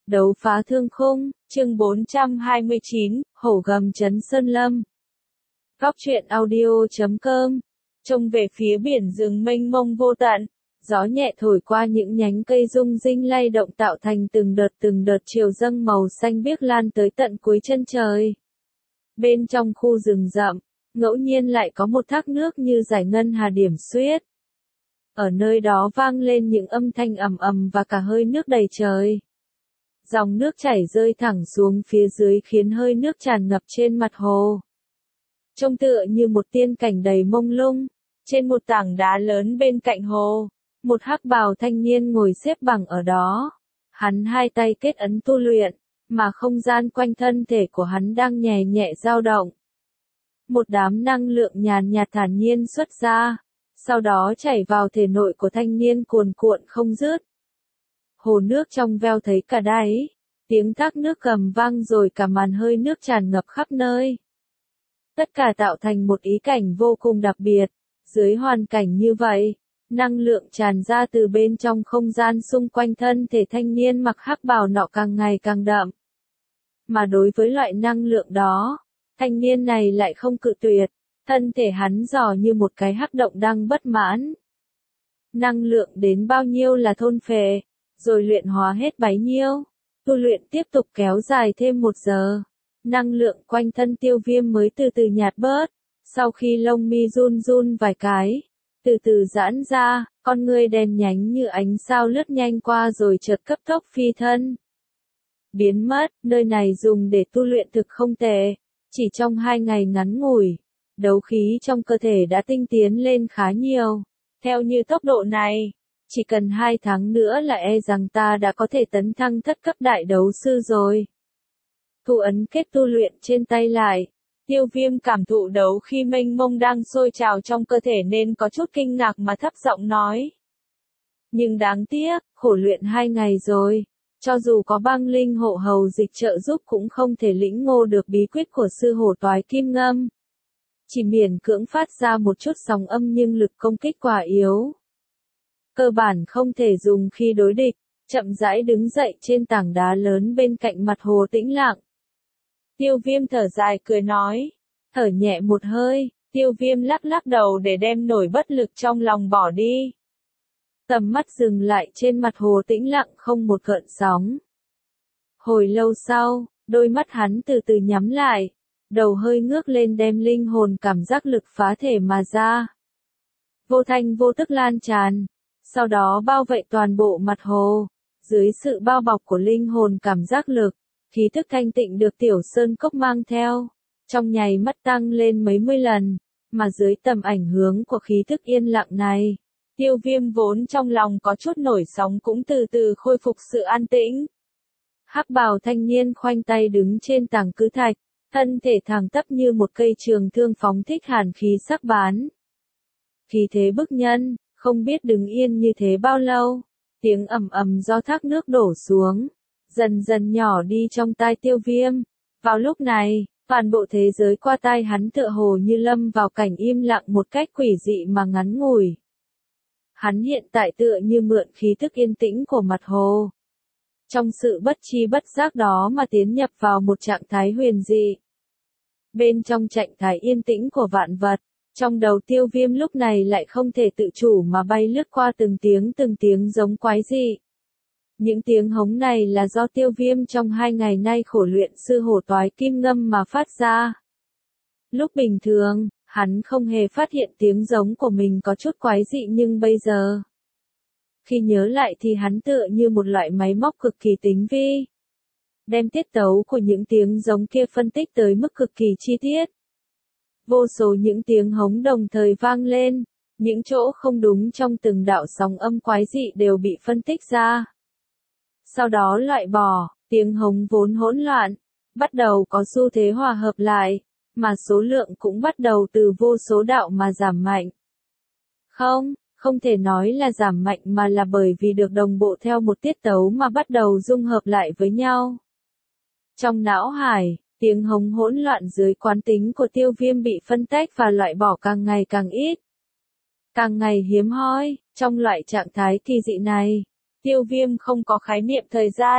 Đấu phá thương khung, chương 429, hổ gầm trấn Sơn Lâm. Góc truyện audio.com. Trông về phía biển rừng mênh mông vô tận, gió nhẹ thổi qua những nhánh cây rung rinh lay động tạo thành từng đợt chiều dâng màu xanh biếc lan tới tận cuối chân trời. Bên trong khu rừng rậm, ngẫu nhiên lại có một thác nước như giải ngân hà điểm xuyết. Ở nơi đó vang lên những âm thanh ầm ầm và cả hơi nước đầy trời. Dòng nước chảy rơi thẳng xuống phía dưới khiến hơi nước tràn ngập trên mặt hồ. Trông tựa như một tiên cảnh đầy mông lung, trên một tảng đá lớn bên cạnh hồ, một hắc bào thanh niên ngồi xếp bằng ở đó. Hắn hai tay kết ấn tu luyện, mà không gian quanh thân thể của hắn đang nhẹ nhẹ dao động. Một đám năng lượng nhàn nhạt thản nhiên xuất ra, sau đó chảy vào thể nội của thanh niên cuồn cuộn không dứt. Hồ nước trong veo thấy cả đáy, tiếng thác nước gầm vang rồi cả màn hơi nước tràn ngập khắp nơi. Tất cả tạo thành một ý cảnh vô cùng đặc biệt. Dưới hoàn cảnh như vậy, năng lượng tràn ra từ bên trong không gian xung quanh thân thể thanh niên mặc hắc bào nọ càng ngày càng đậm. Mà đối với loại năng lượng đó, thanh niên này lại không cự tuyệt, thân thể hắn giò như một cái hắc động đang bất mãn. Năng lượng đến bao nhiêu là thôn phệ, rồi luyện hóa hết bấy nhiêu. Tu luyện tiếp tục kéo dài thêm 1 giờ. Năng lượng quanh thân Tiêu Viêm mới từ từ nhạt bớt. Sau khi lông mi run run vài cái, từ từ giãn ra, con ngươi đen nhánh như ánh sao lướt nhanh qua rồi chợt cấp tốc phi thân. Biến mất, nơi này dùng để tu luyện thực không tệ. Chỉ trong 2 ngày ngắn ngủi, đấu khí trong cơ thể đã tinh tiến lên khá nhiều. Theo như tốc độ này, chỉ cần 2 tháng nữa là e rằng ta đã có thể tấn thăng thất cấp đại đấu sư rồi. Thu ấn kết tu luyện trên tay lại. Tiêu Viêm cảm thụ đấu khí mênh mông đang sôi trào trong cơ thể nên có chút kinh ngạc mà thấp giọng nói. Nhưng đáng tiếc, khổ luyện 2 ngày rồi. Cho dù có băng linh hộ hầu dịch trợ giúp cũng không thể lĩnh ngộ được bí quyết của sư hổ toái kim ngâm. Chỉ miễn cưỡng phát ra một chút sóng âm nhưng lực công kích quá yếu. Cơ bản không thể dùng khi đối địch, chậm rãi đứng dậy trên tảng đá lớn bên cạnh mặt hồ tĩnh lặng. Tiêu Viêm thở dài cười nói, thở nhẹ một hơi, Tiêu Viêm lắc lắc đầu để đem nổi bất lực trong lòng bỏ đi. Tầm mắt dừng lại trên mặt hồ tĩnh lặng không một gợn sóng. Hồi lâu sau, đôi mắt hắn từ từ nhắm lại, đầu hơi ngước lên đem linh hồn cảm giác lực phá thể mà ra. Vô thanh vô tức lan tràn, sau đó bao vây toàn bộ mặt hồ, dưới sự bao bọc của linh hồn cảm giác lực. Khí thức thanh tịnh được Tiểu Sơn Cốc mang theo, trong nháy mắt tăng lên mấy mươi lần, mà dưới tầm ảnh hưởng của khí thức yên lặng này, Tiêu Viêm vốn trong lòng có chút nổi sóng cũng từ từ khôi phục sự an tĩnh. Hắc bào thanh niên khoanh tay đứng trên tảng cự thạch, thân thể thẳng tắp như một cây trường thương phóng thích hàn khí sắc bén. Khí thế bức nhân, không biết đứng yên như thế bao lâu, tiếng ầm ầm do thác nước đổ xuống. Dần dần nhỏ đi trong tai Tiêu Viêm. Vào lúc này, toàn bộ thế giới qua tai hắn tựa hồ như lâm vào cảnh im lặng một cách quỷ dị mà ngắn ngủi. Hắn hiện tại tựa như mượn khí thức yên tĩnh của mặt hồ. Trong sự bất tri bất giác đó mà tiến nhập vào một trạng thái huyền dị. Bên trong trạng thái yên tĩnh của vạn vật, trong đầu Tiêu Viêm lúc này lại không thể tự chủ mà bay lướt qua từng tiếng giống quái dị. Những tiếng hống này là do Tiêu Viêm trong 2 ngày nay khổ luyện sư hổ toái kim ngâm mà phát ra. Lúc bình thường, hắn không hề phát hiện tiếng giống của mình có chút quái dị nhưng bây giờ, khi nhớ lại thì hắn tựa như một loại máy móc cực kỳ tinh vi. Đem tiết tấu của những tiếng giống kia phân tích tới mức cực kỳ chi tiết. Vô số những tiếng hống đồng thời vang lên, những chỗ không đúng trong từng đạo sóng âm quái dị đều bị phân tích ra. Sau đó loại bỏ, tiếng hống vốn hỗn loạn, bắt đầu có xu thế hòa hợp lại, mà số lượng cũng bắt đầu từ vô số đạo mà giảm mạnh. Không thể nói là giảm mạnh mà là bởi vì được đồng bộ theo một tiết tấu mà bắt đầu dung hợp lại với nhau. Trong não hải, tiếng hống hỗn loạn dưới quán tính của Tiêu Viêm bị phân tách và loại bỏ càng ngày càng ít. Càng ngày hiếm hoi, trong loại trạng thái kỳ dị này. Tiêu Viêm không có khái niệm thời gian,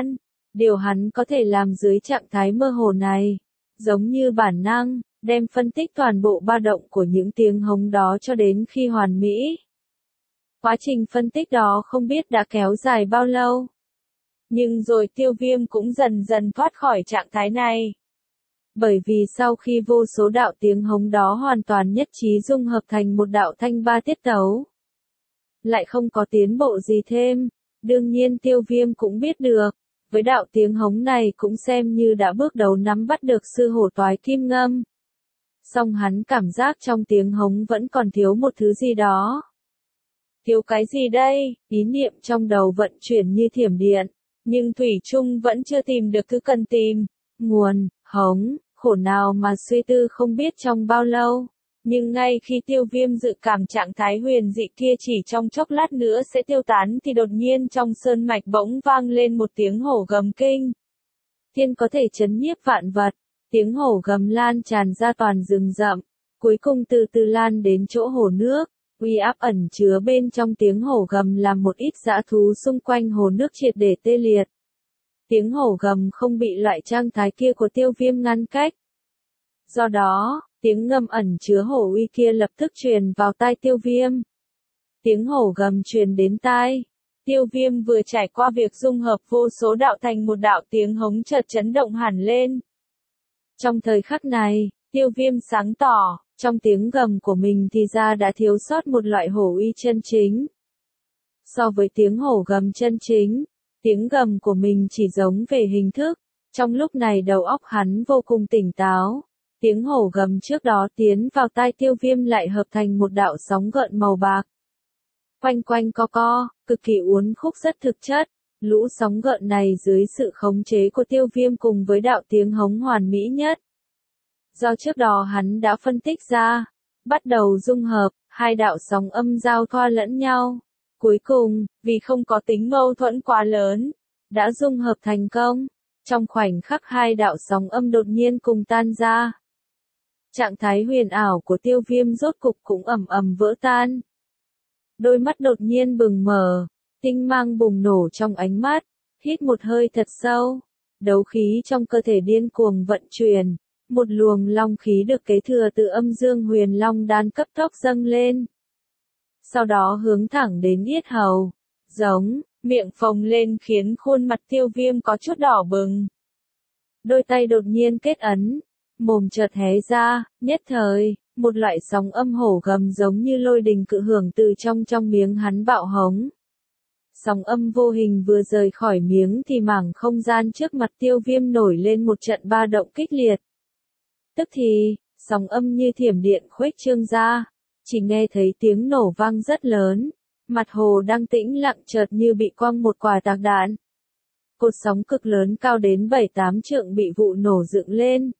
Điều hắn có thể làm dưới trạng thái mơ hồ này, giống như bản năng, đem phân tích toàn bộ ba động của những tiếng hống đó cho đến khi hoàn mỹ. Quá trình phân tích đó không biết đã kéo dài bao lâu. Nhưng rồi Tiêu Viêm cũng dần dần thoát khỏi trạng thái này. Bởi vì sau khi vô số đạo tiếng hống đó hoàn toàn nhất trí dung hợp thành một đạo thanh ba tiết tấu, lại không có tiến bộ gì thêm, đương nhiên Tiêu Viêm cũng biết được, với đạo tiếng hống này cũng xem như đã bước đầu nắm bắt được sư hổ toái kim ngâm. Song hắn cảm giác trong tiếng hống vẫn còn thiếu một thứ gì đó. Thiếu cái gì đây? Ý niệm trong đầu vận chuyển như thiểm điện, nhưng thủy chung vẫn chưa tìm được thứ cần tìm. Nguồn, hống, khổ nào mà suy tư không biết trong bao lâu. Nhưng ngay khi Tiêu Viêm dự cảm trạng thái huyền dị kia chỉ trong chốc lát nữa sẽ tiêu tán thì đột nhiên trong sơn mạch bỗng vang lên một tiếng hổ gầm kinh. Thiên có thể chấn nhiếp vạn vật, tiếng hổ gầm lan tràn ra toàn rừng rậm, cuối cùng từ từ lan đến chỗ hồ nước. Uy áp ẩn chứa bên trong tiếng hổ gầm làm một ít dã thú xung quanh hồ nước triệt để tê liệt. Tiếng hổ gầm không bị loại trạng thái kia của Tiêu Viêm ngăn cách. Do đó, tiếng ngâm ẩn chứa hổ uy kia lập tức truyền vào tai Tiêu Viêm. Tiếng hổ gầm truyền đến tai. Tiêu Viêm vừa trải qua việc dung hợp vô số đạo thành một đạo tiếng hống chợt chấn động hẳn lên. Trong thời khắc này, Tiêu Viêm sáng tỏ, trong tiếng gầm của mình thì ra đã thiếu sót một loại hổ uy chân chính. So với tiếng hổ gầm chân chính, tiếng gầm của mình chỉ giống về hình thức. Trong lúc này đầu óc hắn vô cùng tỉnh táo. Tiếng hổ gầm trước đó tiến vào tai Tiêu Viêm lại hợp thành một đạo sóng gợn màu bạc. Quanh quanh co co, cực kỳ uốn khúc rất thực chất. Lũ sóng gợn này dưới sự khống chế của Tiêu Viêm cùng với đạo tiếng hống hoàn mỹ nhất. Do trước đó hắn đã phân tích ra, bắt đầu dung hợp, hai đạo sóng âm giao thoa lẫn nhau. Cuối cùng, vì không có tính mâu thuẫn quá lớn, đã dung hợp thành công. Trong khoảnh khắc hai đạo sóng âm đột nhiên cùng tan ra. Trạng thái huyền ảo của Tiêu Viêm rốt cục cũng ầm ầm vỡ tan. Đôi mắt đột nhiên bừng mở, tinh mang bùng nổ trong ánh mắt, hít một hơi thật sâu. Đấu khí trong cơ thể điên cuồng vận chuyển. Một luồng long khí được kế thừa từ âm dương huyền long đan cấp tốc dâng lên. Sau đó hướng thẳng đến yết hầu, giống, miệng phồng lên khiến khuôn mặt Tiêu Viêm có chút đỏ bừng. Đôi tay đột nhiên kết ấn, mồm chợt hé ra, nhất thời, một loại sóng âm hổ gầm giống như lôi đình cự hưởng từ trong miếng hắn bạo hống. Sóng âm vô hình vừa rời khỏi miếng thì mảng không gian trước mặt Tiêu Viêm nổi lên một trận ba động kích liệt. Tức thì, sóng âm như thiểm điện khuếch trương ra, chỉ nghe thấy tiếng nổ vang rất lớn, mặt hồ đang tĩnh lặng chợt như bị quăng một quả tạc đạn. Cột sóng cực lớn cao đến 7-8 trượng bị vụ nổ dựng lên.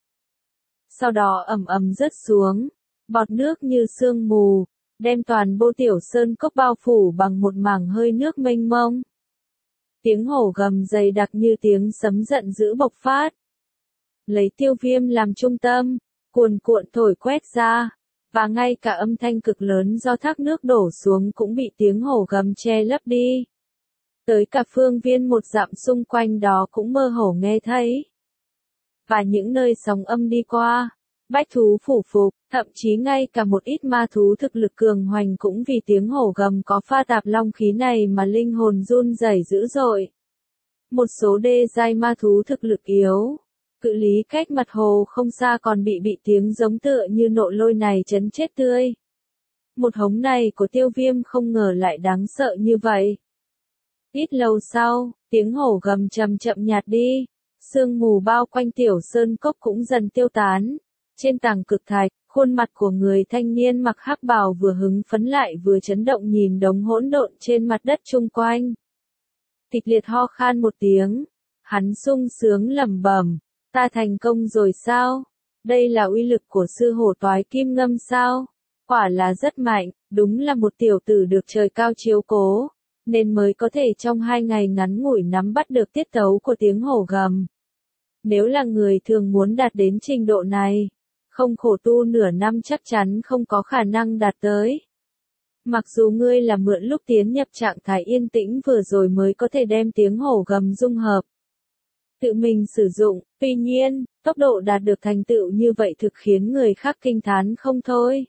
Sau đó ầm ầm rớt xuống, bọt nước như sương mù, đem toàn bộ tiểu sơn cốc bao phủ bằng một mảng hơi nước mênh mông. Tiếng hổ gầm dày đặc như tiếng sấm giận dữ bộc phát. Lấy Tiêu Viêm làm trung tâm, cuồn cuộn thổi quét ra, và ngay cả âm thanh cực lớn do thác nước đổ xuống cũng bị tiếng hổ gầm che lấp đi. Tới cả phương viên một dặm xung quanh đó cũng mơ hồ nghe thấy. Và những nơi sóng âm đi qua, bách thú phủ phục, thậm chí ngay cả một ít ma thú thực lực cường hoành cũng vì tiếng hổ gầm có pha tạp long khí này mà linh hồn run rẩy dữ dội. Một số đê giai ma thú thực lực yếu, cự lý cách mặt hồ không xa còn bị tiếng giống tựa như nộ lôi này chấn chết tươi. Một hống này của Tiêu Viêm không ngờ lại đáng sợ như vậy. Ít lâu sau, tiếng hổ gầm chậm nhạt đi, sương mù bao quanh tiểu sơn cốc cũng dần tiêu tán. Trên tảng cực thạch, khuôn mặt của người thanh niên mặc hắc bào vừa hứng phấn lại vừa chấn động nhìn đống hỗn độn trên mặt đất chung quanh. Kịch liệt ho khan một tiếng, hắn sung sướng lẩm bẩm, ta thành công rồi sao? Đây là uy lực của sư hổ toái kim ngâm sao? Quả là rất mạnh, đúng là một tiểu tử được trời cao chiếu cố, nên mới có thể trong 2 ngày ngắn ngủi nắm bắt được tiết tấu của tiếng hổ gầm. Nếu là người thường muốn đạt đến trình độ này, không khổ tu nửa năm chắc chắn không có khả năng đạt tới. Mặc dù ngươi là mượn lúc tiến nhập trạng thái yên tĩnh vừa rồi mới có thể đem tiếng hổ gầm dung hợp. tự mình sử dụng, tuy nhiên, tốc độ đạt được thành tựu như vậy thực khiến người khác kinh thán không thôi.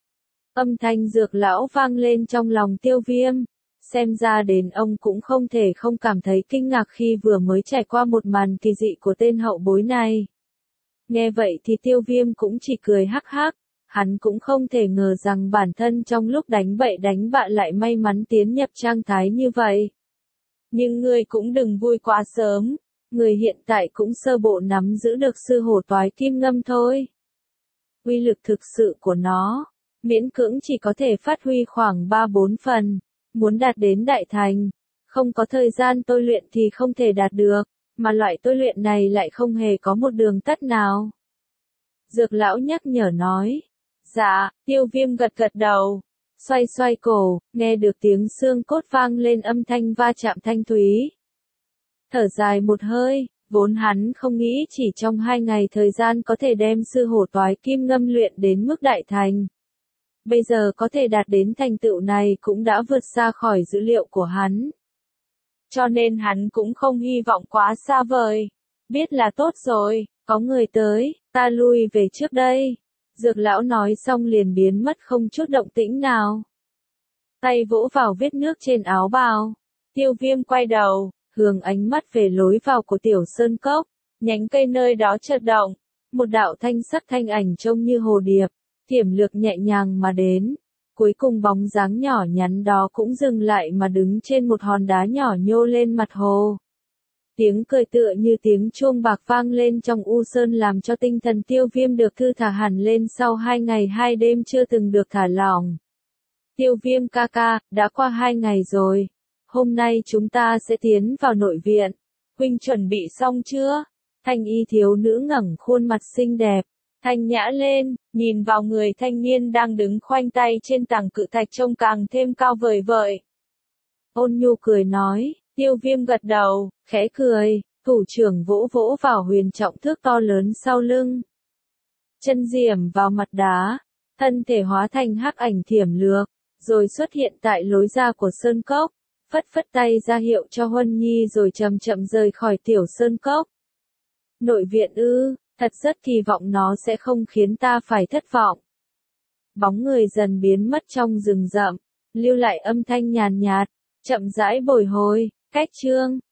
Âm thanh Dược lão vang lên trong lòng Tiêu Viêm, xem ra đến ông cũng không thể không cảm thấy kinh ngạc khi vừa mới trải qua một màn kỳ dị của tên hậu bối này. Nghe vậy thì Tiêu Viêm cũng chỉ cười hắc hắc, hắn cũng không thể ngờ rằng bản thân trong lúc đánh bậy đánh bạ lại may mắn tiến nhập trạng thái như vậy. Nhưng ngươi cũng đừng vui quá sớm, người hiện tại cũng sơ bộ nắm giữ được sư hổ toái kim ngâm thôi. Uy lực thực sự của nó, miễn cưỡng chỉ có thể phát huy khoảng 3-4 phần, muốn đạt đến đại thành, không có thời gian tôi luyện thì không thể đạt được, mà loại tôi luyện này lại không hề có một đường tắt nào. Dược lão nhắc nhở nói. Dạ, Tiêu Viêm gật gật đầu, xoay xoay cổ, nghe được tiếng xương cốt vang lên âm thanh va chạm thanh thúy. Thở dài một hơi, vốn hắn không nghĩ chỉ trong 2 ngày thời gian có thể đem sư hổ toái kim ngâm luyện đến mức đại thành. Bây giờ có thể đạt đến thành tựu này cũng đã vượt xa khỏi dữ liệu của hắn. Cho nên hắn cũng không hy vọng quá xa vời. Biết là tốt rồi, có người tới, ta lui về trước đây. Dược lão nói xong liền biến mất không chút động tĩnh nào. Tay vỗ vào vết nước trên áo bào. Tiêu Viêm quay đầu, hướng ánh mắt về lối vào của tiểu sơn cốc. Nhánh cây nơi đó chợt động. Một đạo thanh sắc thanh ảnh trông như hồ điệp, tiềm lược nhẹ nhàng mà đến. Cuối cùng bóng dáng nhỏ nhắn đó cũng dừng lại mà đứng trên một hòn đá nhỏ nhô lên mặt hồ. Tiếng cười tựa như tiếng chuông bạc vang lên trong u sơn làm cho tinh thần Tiêu Viêm được thư thả hẳn lên sau 2 ngày 2 đêm chưa từng được thả lỏng. Tiêu Viêm ca ca, đã qua 2 ngày rồi. Hôm nay chúng ta sẽ tiến vào nội viện. Huynh chuẩn bị xong chưa? Thanh y thiếu nữ ngẩng khuôn mặt xinh đẹp, thanh nhã lên, nhìn vào người thanh niên đang đứng khoanh tay trên tảng cự thạch trông càng thêm cao vời vợi. Ôn nhu cười nói. Tiêu Viêm gật đầu, khẽ cười, thủ trưởng vỗ vỗ vào huyền trọng thước to lớn sau lưng. Chân diểm vào mặt đá, thân thể hóa thành hắc ảnh thiểm lược, rồi xuất hiện tại lối ra của sơn cốc, phất phất tay ra hiệu cho Huân Nhi rồi chậm chậm rời khỏi tiểu sơn cốc. Nội viện ư, thật rất kỳ vọng nó sẽ không khiến ta phải thất vọng. Bóng người dần biến mất trong rừng rậm, lưu lại âm thanh nhàn nhạt, chậm rãi bồi hồi. Cách chương